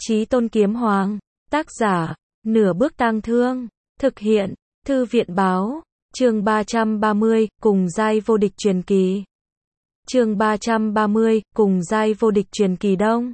Chí Tôn Kiếm Hoàng, tác giả, Nửa Bước Tang Thương, thực hiện, Thư viện báo, chương 330, cùng giai vô địch truyền kỳ. Chương 330, cùng giai vô địch truyền kỳ đông.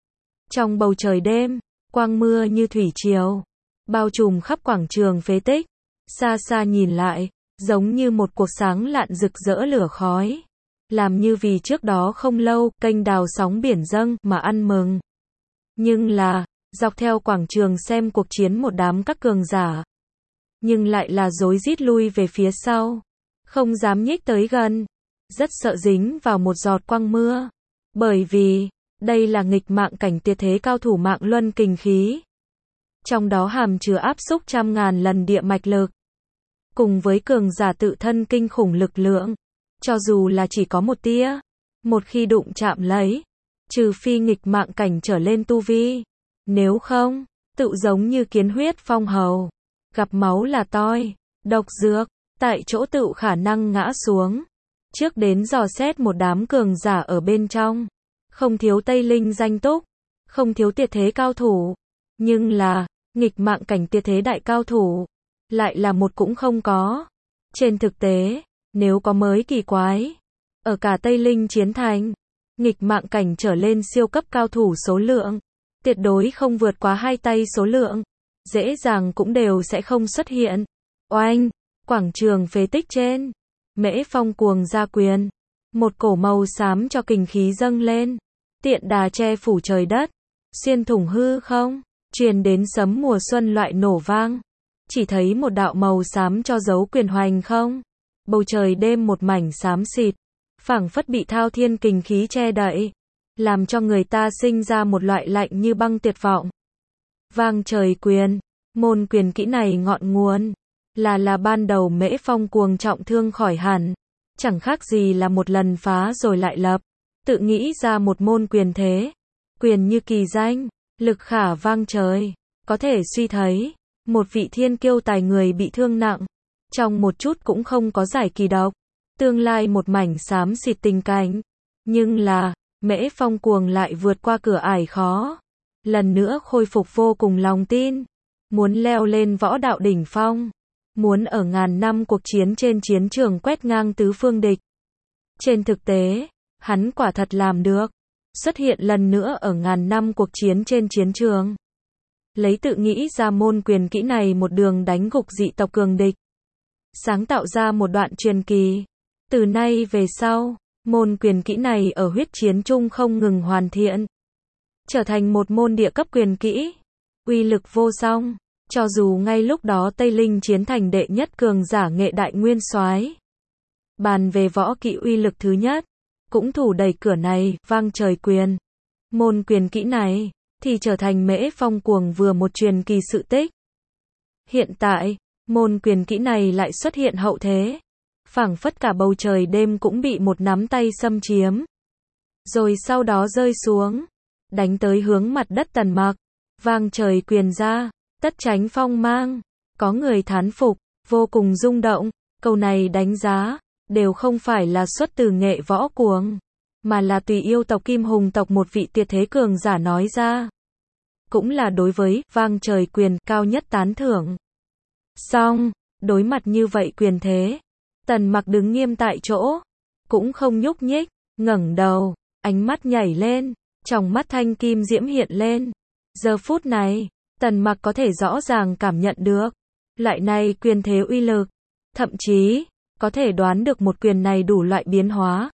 Trong bầu trời đêm, quang mưa như thủy triều, bao trùm khắp quảng trường phế tích, xa xa nhìn lại, giống như một cuộc sáng lạn rực rỡ lửa khói. Làm như vì trước đó không lâu, kênh đào sóng biển dâng mà ăn mừng. Nhưng là, dọc theo quảng trường xem cuộc chiến một đám các cường giả. Nhưng lại là rối rít lui về phía sau. Không dám nhích tới gần. Rất sợ dính vào một giọt quang mưa. Bởi vì, đây là nghịch mạng cảnh tuyệt thế cao thủ mạng luân kình khí. Trong đó hàm chứa áp xúc trăm ngàn lần địa mạch lực. Cùng với cường giả tự thân kinh khủng lực lượng. Cho dù là chỉ có một tia. Một khi đụng chạm lấy. Trừ phi nghịch mạng cảnh trở lên tu vi. Nếu không, tự giống như kiến huyết phong hầu. Gặp máu là toi, độc dược, tại chỗ tự khả năng ngã xuống. Trước đến dò xét một đám cường giả ở bên trong. Không thiếu Tây Linh danh túc, không thiếu tuyệt thế cao thủ. Nhưng là, nghịch mạng cảnh tuyệt thế đại cao thủ. Lại là một cũng không có. Trên thực tế, nếu có mới kỳ quái. Ở cả Tây Linh chiến thành. Nghịch mạng cảnh trở lên siêu cấp cao thủ số lượng. Tuyệt đối không vượt quá 2 tay số lượng. Dễ dàng cũng đều sẽ không xuất hiện. Oanh! Quảng trường phế tích trên. Mễ Phong cuồng ra quyền. Một cổ màu xám cho kình khí dâng lên. Tiện đà che phủ trời đất. Xuyên thủng hư không. Truyền đến sấm mùa xuân loại nổ vang. Chỉ thấy một đạo màu xám cho dấu quyền hoành không. Bầu trời đêm một mảnh xám xịt. Phảng phất bị thao thiên kình khí che đậy. Làm cho người ta sinh ra một loại lạnh như băng tuyệt vọng. Vang trời quyền. Môn quyền kỹ này ngọn nguồn. Là ban đầu Mễ Phong cuồng trọng thương khỏi hẳn. Chẳng khác gì là một lần phá rồi lại lập. Tự nghĩ ra một môn quyền thế. Quyền như kỳ danh. Lực khả vang trời. Có thể suy thấy. Một vị thiên kiêu tài người bị thương nặng. Trong một chút cũng không có giải kỳ độc. Tương lai một mảnh xám xịt tình cảnh. Nhưng là, Mễ Phong cuồng lại vượt qua cửa ải khó. Lần nữa khôi phục vô cùng lòng tin. Muốn leo lên võ đạo đỉnh phong. Muốn ở ngàn năm cuộc chiến trên chiến trường quét ngang tứ phương địch. Trên thực tế, hắn quả thật làm được. Xuất hiện lần nữa ở ngàn năm cuộc chiến trên chiến trường. Lấy tự nghĩ ra môn quyền kỹ này một đường đánh gục dị tộc cường địch. Sáng tạo ra một đoạn truyền kỳ. Từ nay về sau, môn quyền kỹ này ở huyết chiến chung không ngừng hoàn thiện. Trở thành một môn địa cấp quyền kỹ. Uy lực vô song. Cho dù ngay lúc đó Tây Linh chiến thành đệ nhất cường giả nghệ đại nguyên soái. Bàn về võ kỹ uy lực thứ nhất. Cũng thủ đẩy cửa này, vang trời quyền. Môn quyền kỹ này, thì trở thành Mễ Phong cuồng vừa một truyền kỳ sự tích. Hiện tại, môn quyền kỹ này lại xuất hiện hậu thế. Phảng phất cả bầu trời đêm cũng bị một nắm tay xâm chiếm. Rồi sau đó rơi xuống. Đánh tới hướng mặt đất Tần Mặc. Vang trời quyền ra. Tất tránh phong mang. Có người thán phục. Vô cùng rung động. Câu này đánh giá. Đều không phải là xuất từ nghệ võ cuồng. Mà là tùy yêu tộc Kim Hùng tộc một vị tuyệt thế cường giả nói ra. Cũng là đối với vang trời quyền cao nhất tán thưởng. Song. Đối mặt như vậy quyền thế. Tần Mặc đứng nghiêm tại chỗ, cũng không nhúc nhích, ngẩng đầu, ánh mắt nhảy lên, trong mắt thanh kim diễm hiện lên. Giờ phút này, Tần Mặc có thể rõ ràng cảm nhận được loại này quyền thế uy lực, thậm chí có thể đoán được một quyền này đủ loại biến hóa,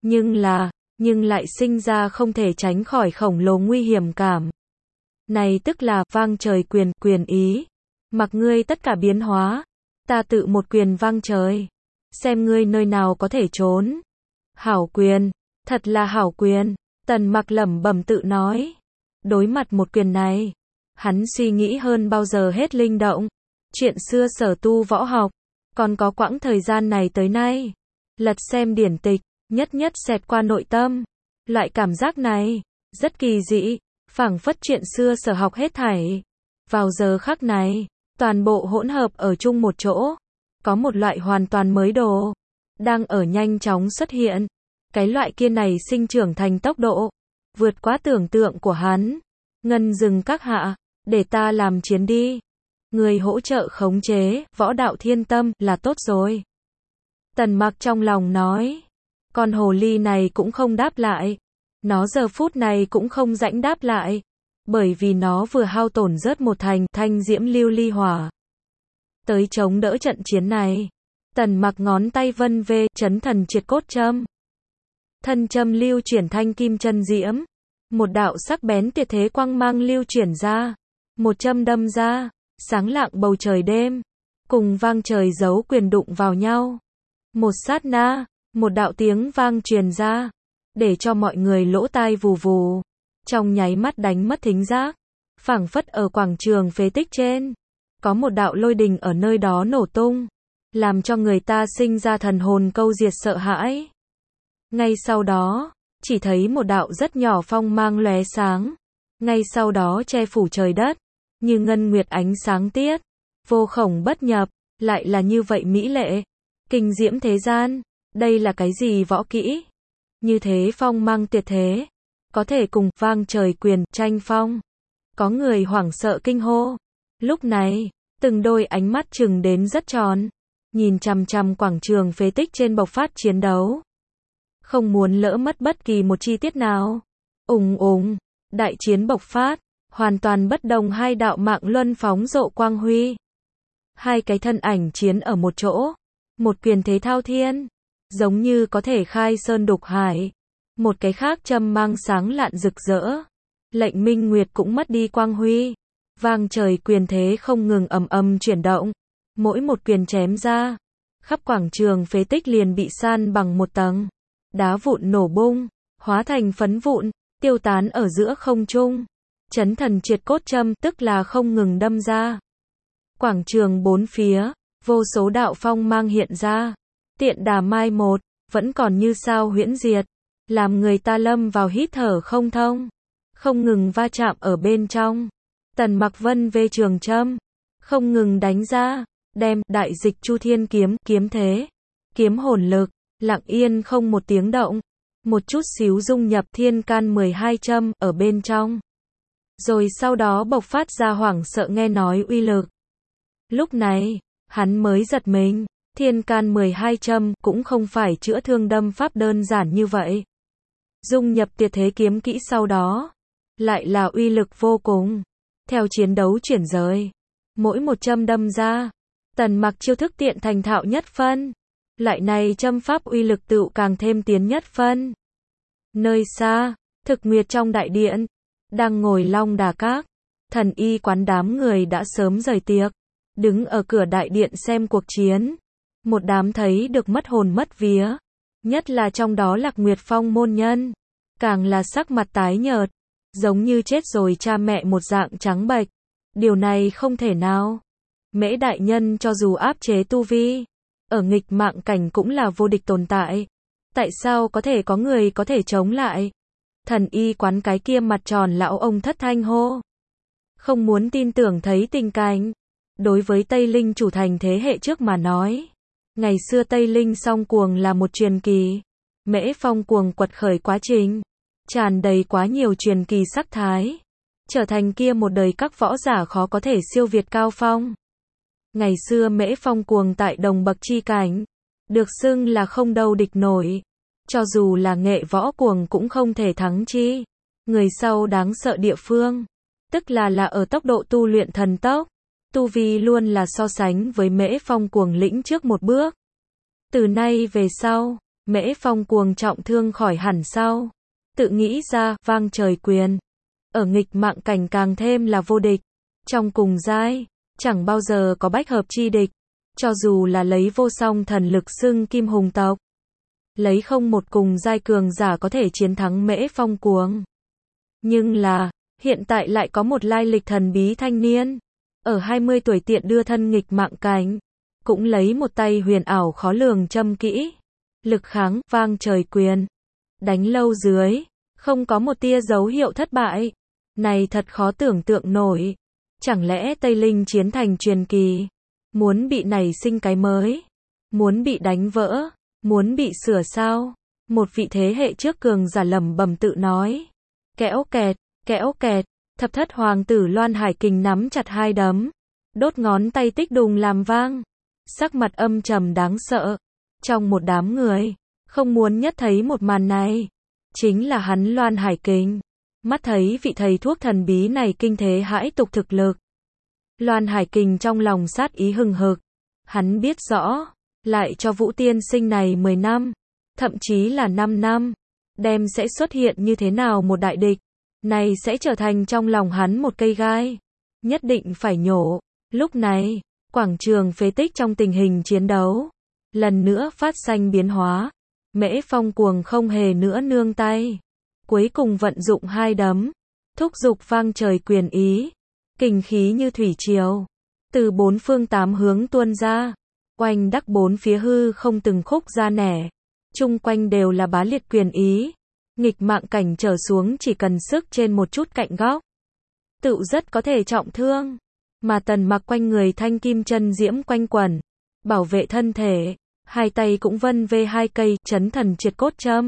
nhưng lại sinh ra không thể tránh khỏi khổng lồ nguy hiểm cảm. Này tức là vang trời quyền, quyền ý. Mặc ngươi tất cả biến hóa, ta tự một quyền vang trời. Xem ngươi nơi nào có thể trốn. Hảo quyền, thật là hảo quyền. Tần Mặc lẩm bẩm tự nói. Đối mặt một quyền này, hắn suy nghĩ hơn bao giờ hết linh động. Chuyện xưa sở tu võ học, còn có quãng thời gian này tới nay. Lật xem điển tịch, nhất xẹt qua nội tâm. Loại cảm giác này, rất kỳ dị, phảng phất chuyện xưa sở học hết thảy. Vào giờ khắc này, toàn bộ hỗn hợp ở chung một chỗ. Có một loại hoàn toàn mới đồ. Đang ở nhanh chóng xuất hiện. Cái loại kia này sinh trưởng thành tốc độ. Vượt quá tưởng tượng của hắn. Ngân dừng các hạ, để ta làm chiến đi. Người hỗ trợ khống chế, võ đạo thiên tâm, là tốt rồi. Tần Mặc trong lòng nói. Con hồ ly này cũng không đáp lại. Nó giờ phút này cũng không rãnh đáp lại. Bởi vì nó vừa hao tổn rớt một thành thanh diễm lưu ly hỏa. Tới chống đỡ trận chiến này. Tần Mặc ngón tay vân về, chấn thần triệt cốt châm. Thân châm lưu chuyển thanh kim chân diễm. Một đạo sắc bén tuyệt thế quang mang lưu chuyển ra. Một châm đâm ra, sáng lạng bầu trời đêm. Cùng vang trời giấu quyền đụng vào nhau. Một sát na, một đạo tiếng vang truyền ra. Để cho mọi người lỗ tai vù vù. Trong nháy mắt đánh mất thính giác. Phảng phất ở quảng trường phế tích trên. Có một đạo lôi đình ở nơi đó nổ tung. Làm cho người ta sinh ra thần hồn câu diệt sợ hãi. Ngay sau đó, chỉ thấy một đạo rất nhỏ phong mang lóe sáng. Ngay sau đó che phủ trời đất. Như ngân nguyệt ánh sáng tiết. Vô khổng bất nhập. Lại là như vậy mỹ lệ. Kinh diễm thế gian. Đây là cái gì võ kỹ? Như thế phong mang tuyệt thế. Có thể cùng vang trời quyền tranh phong. Có người hoảng sợ kinh hô. Lúc này, từng đôi ánh mắt trừng đến rất tròn. Nhìn chằm chằm quảng trường phế tích trên bộc phát chiến đấu. Không muốn lỡ mất bất kỳ một chi tiết nào. Ùng ùng, đại chiến bộc phát. Hoàn toàn bất đồng hai đạo mạng luân phóng rộ quang huy. Hai cái thân ảnh chiến ở một chỗ. Một quyền thế thao thiên. Giống như có thể khai sơn đục hải. Một cái khác châm mang sáng lạn rực rỡ. Lệnh minh nguyệt cũng mất đi quang huy. Vang trời quyền thế không ngừng ầm ầm chuyển động. Mỗi một quyền chém ra. Khắp quảng trường phế tích liền bị san bằng một tầng. Đá vụn nổ bung. Hóa thành phấn vụn. Tiêu tán ở giữa không trung. Chấn thần triệt cốt châm tức là không ngừng đâm ra. Quảng trường bốn phía. Vô số đạo phong mang hiện ra. Tiện đà mai một. Vẫn còn như sao huyễn diệt. Làm người ta lâm vào hít thở không thông. Không ngừng va chạm ở bên trong. Tần Mặc vân về trường châm. Không ngừng đánh ra. Đem đại dịch chu thiên kiếm, kiếm thế. Kiếm hồn lực. Lặng yên không một tiếng động. Một chút xíu dung nhập thiên can 12 châm ở bên trong. Rồi sau đó bộc phát ra hoảng sợ nghe nói uy lực. Lúc này, hắn mới giật mình. Thiên can 12 châm cũng không phải chữa thương đâm pháp đơn giản như vậy. Dung nhập tuyệt thế kiếm kỹ sau đó. Lại là uy lực vô cùng. Theo chiến đấu chuyển rời. Mỗi một châm đâm ra. Tần Mặc chiêu thức tiện thành thạo nhất phân. Lại này châm pháp uy lực tựu càng thêm tiến nhất phân. Nơi xa, Thực Nguyệt trong đại điện. Đang ngồi Long Đà Các. Thần y quán đám người đã sớm rời tiệc. Đứng ở cửa đại điện xem cuộc chiến. Một đám thấy được mất hồn mất vía. Nhất là trong đó Lạc Nguyệt Phong môn nhân. Càng là sắc mặt tái nhợt. Giống như chết rồi cha mẹ một dạng trắng bệch. Điều này không thể nào. Mễ đại nhân cho dù áp chế tu vi. Ở nghịch mạng cảnh cũng là vô địch tồn tại. Tại sao có thể có người có thể chống lại? Thần y quán cái kia mặt tròn lão ông thất thanh hô. Không muốn tin tưởng thấy tình cảnh. Đối với Tây Linh chủ thành thế hệ trước mà nói. Ngày xưa Tây Linh song cuồng là một truyền kỳ. Mễ Phong cuồng quật khởi quá trình. Tràn đầy quá nhiều truyền kỳ sắc thái. Trở thành kia một đời các võ giả khó có thể siêu việt cao phong. Ngày xưa Mễ Phong cuồng tại đồng bậc chi cảnh. Được xưng là không đâu địch nổi. Cho dù là nghệ võ cuồng cũng không thể thắng chi. Người sau đáng sợ địa phương. Tức là ở tốc độ tu luyện thần tốc. Tu vi luôn là so sánh với Mễ Phong cuồng lĩnh trước một bước. Từ nay về sau, Mễ Phong cuồng trọng thương khỏi hẳn sau. Tự nghĩ ra, vang trời quyền. Ở nghịch mạng cảnh càng thêm là vô địch. Trong cùng giai, chẳng bao giờ có bách hợp chi địch. Cho dù là lấy vô song thần lực xưng kim hùng tộc. Lấy không một cùng giai cường giả có thể chiến thắng Mễ Phong cuồng. Nhưng là, hiện tại lại có một lai lịch thần bí thanh niên. Ở 20 tuổi tiện đưa thân nghịch mạng cảnh. Cũng lấy một tay huyền ảo khó lường châm kỹ. Lực kháng, vang trời quyền. Đánh lâu dưới. Không có một tia dấu hiệu thất bại. Này thật khó tưởng tượng nổi. Chẳng lẽ Tây Linh chiến thành truyền kỳ. Muốn bị nảy sinh cái mới. Muốn bị đánh vỡ. Muốn bị sửa sao. Một vị thế hệ trước cường giả lẩm bẩm tự nói. Kẽo kẹt, kẽo kẹt. Thập thất hoàng tử Loan Hải Kình nắm chặt hai đấm, đốt ngón tay tích đùng làm vang, sắc mặt âm trầm đáng sợ. Trong một đám người, không muốn nhất thấy một màn này, chính là hắn Loan Hải Kình. Mắt thấy vị thầy thuốc thần bí này kinh thế hãi tục thực lực. Loan Hải Kình trong lòng sát ý hừng hực, hắn biết rõ, lại cho Vũ tiên sinh này 10 năm, thậm chí là 5 năm, đem sẽ xuất hiện như thế nào một đại địch, này sẽ trở thành trong lòng hắn một cây gai, nhất định phải nhổ. Lúc này, quảng trường phế tích trong tình hình chiến đấu, lần nữa phát sinh biến hóa, Mễ Phong Cuồng không hề nữa nương tay, cuối cùng vận dụng hai đấm, thúc giục vang trời quyền ý, kình khí như thủy triều, từ bốn phương tám hướng tuôn ra, oanh đắc bốn phía hư không từng khúc ra nẻ, chung quanh đều là bá liệt quyền ý, nghịch mạng cảnh trở xuống chỉ cần sức trên một chút cạnh góc, tự rất có thể trọng thương, mà Tần Mặc quanh người thanh kim chân diễm quanh quẩn, bảo vệ thân thể, hai tay cũng vân vê hai cây chấn thần triệt cốt châm.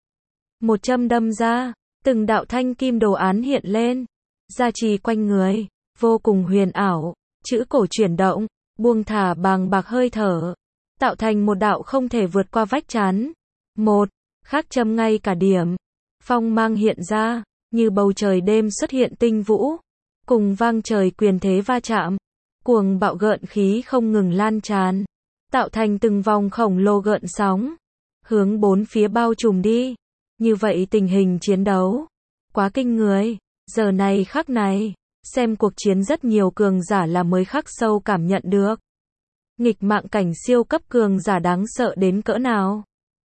Một châm đâm ra, từng đạo thanh kim đồ án hiện lên, gia trì quanh người, vô cùng huyền ảo, chữ cổ chuyển động, buông thả bàng bạc hơi thở, tạo thành một đạo không thể vượt qua vách chắn. Một, khác châm ngay cả điểm, phong mang hiện ra, như bầu trời đêm xuất hiện tinh vũ, cùng vang trời quyền thế va chạm, cuồng bạo gợn khí không ngừng lan tràn, tạo thành từng vòng khổng lồ gợn sóng, hướng bốn phía bao trùm đi. Như vậy tình hình chiến đấu, quá kinh người, giờ này khắc này, xem cuộc chiến rất nhiều cường giả là mới khắc sâu cảm nhận được. Nghịch mạng cảnh siêu cấp cường giả đáng sợ đến cỡ nào.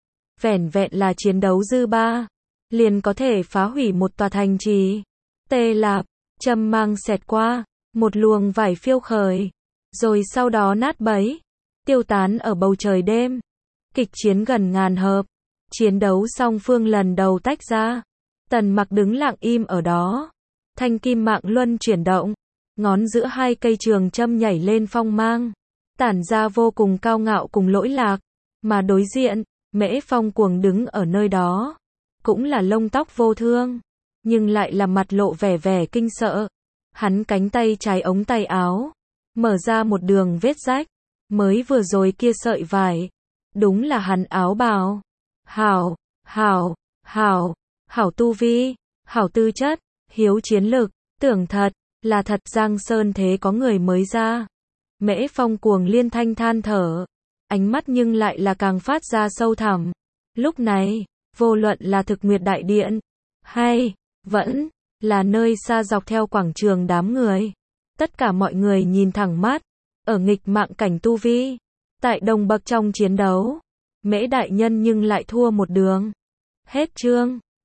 Vẻn vẹn là chiến đấu dư ba, liền có thể phá hủy một tòa thành trì. Tê Lạp, châm mang xẹt qua, một luồng vải phiêu khởi, rồi sau đó nát bấy, tiêu tán ở bầu trời đêm. Kịch chiến gần ngàn hợp, chiến đấu song phương lần đầu tách ra. Tần Mặc đứng lặng im ở đó, thanh kim mạng luân chuyển động, ngón giữa hai cây trường châm nhảy lên phong mang, tản ra vô cùng cao ngạo cùng lỗi lạc, mà đối diện, Mễ Phong Cuồng đứng ở nơi đó, cũng là lông tóc vô thương, nhưng lại là mặt lộ vẻ vẻ kinh sợ. Hắn cánh tay trái ống tay áo, mở ra một đường vết rách, mới vừa rồi kia sợi vải, đúng là hắn áo bào. Hảo, hảo, hảo, hảo tu vi, hảo tư chất, hiếu chiến lực, tưởng thật, là thật Giang Sơn thế có người mới ra. Mễ Phong Cuồng liên thanh than thở, ánh mắt nhưng lại là càng phát ra sâu thẳm. Lúc này, vô luận là Thực Nguyệt Đại Điện, hay, vẫn, là nơi xa dọc theo quảng trường đám người. Tất cả mọi người nhìn thẳng mắt, ở nghịch mạng cảnh tu vi, tại đồng bậc trong chiến đấu. Mễ đại nhân nhưng lại thua một đường. Hết chương.